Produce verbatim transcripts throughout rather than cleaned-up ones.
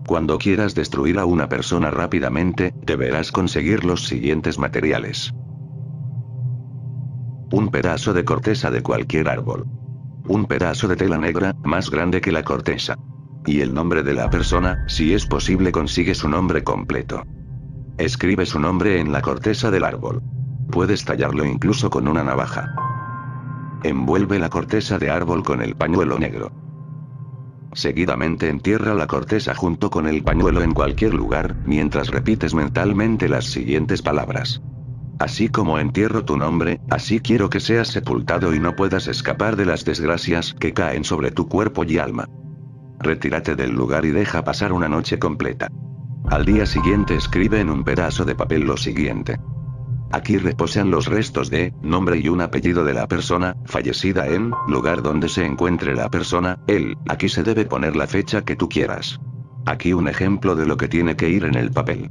Cuando quieras destruir a una persona rápidamente, deberás conseguir los siguientes materiales. Un pedazo de corteza de cualquier árbol. Un pedazo de tela negra, más grande que la corteza. Y el nombre de la persona, si es posible consigue su nombre completo. Escribe su nombre en la corteza del árbol. Puedes tallarlo incluso con una navaja. Envuelve la corteza de árbol con el pañuelo negro. Seguidamente entierra la corteza junto con el pañuelo en cualquier lugar, mientras repites mentalmente las siguientes palabras. Así como entierro tu nombre, así quiero que seas sepultado y no puedas escapar de las desgracias que caen sobre tu cuerpo y alma. Retírate del lugar y deja pasar una noche completa. Al día siguiente escribe en un pedazo de papel lo siguiente. Aquí reposan los restos de, nombre y un apellido de la persona, fallecida en, lugar donde se encuentre la persona, él, aquí se debe poner la fecha que tú quieras. Aquí un ejemplo de lo que tiene que ir en el papel.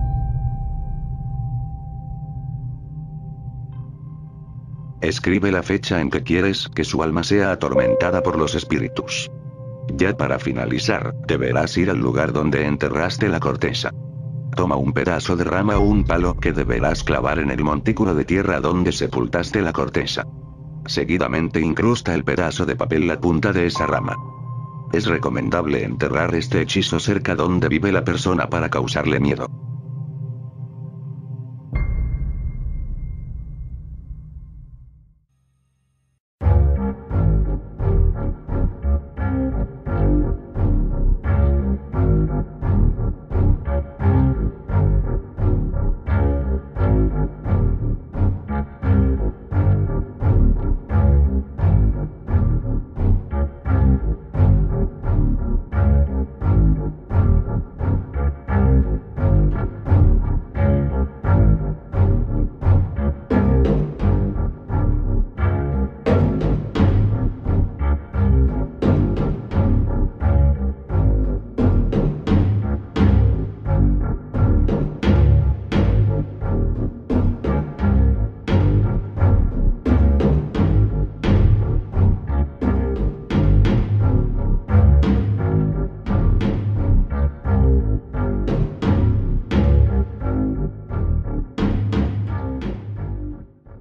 Escribe la fecha en que quieres que su alma sea atormentada por los espíritus. Ya para finalizar, deberás ir al lugar donde enterraste la corteza. Toma un pedazo de rama o un palo que deberás clavar en el montículo de tierra donde sepultaste la corteza. Seguidamente incrusta el pedazo de papel la punta de esa rama. Es recomendable enterrar este hechizo cerca donde vive la persona para causarle miedo.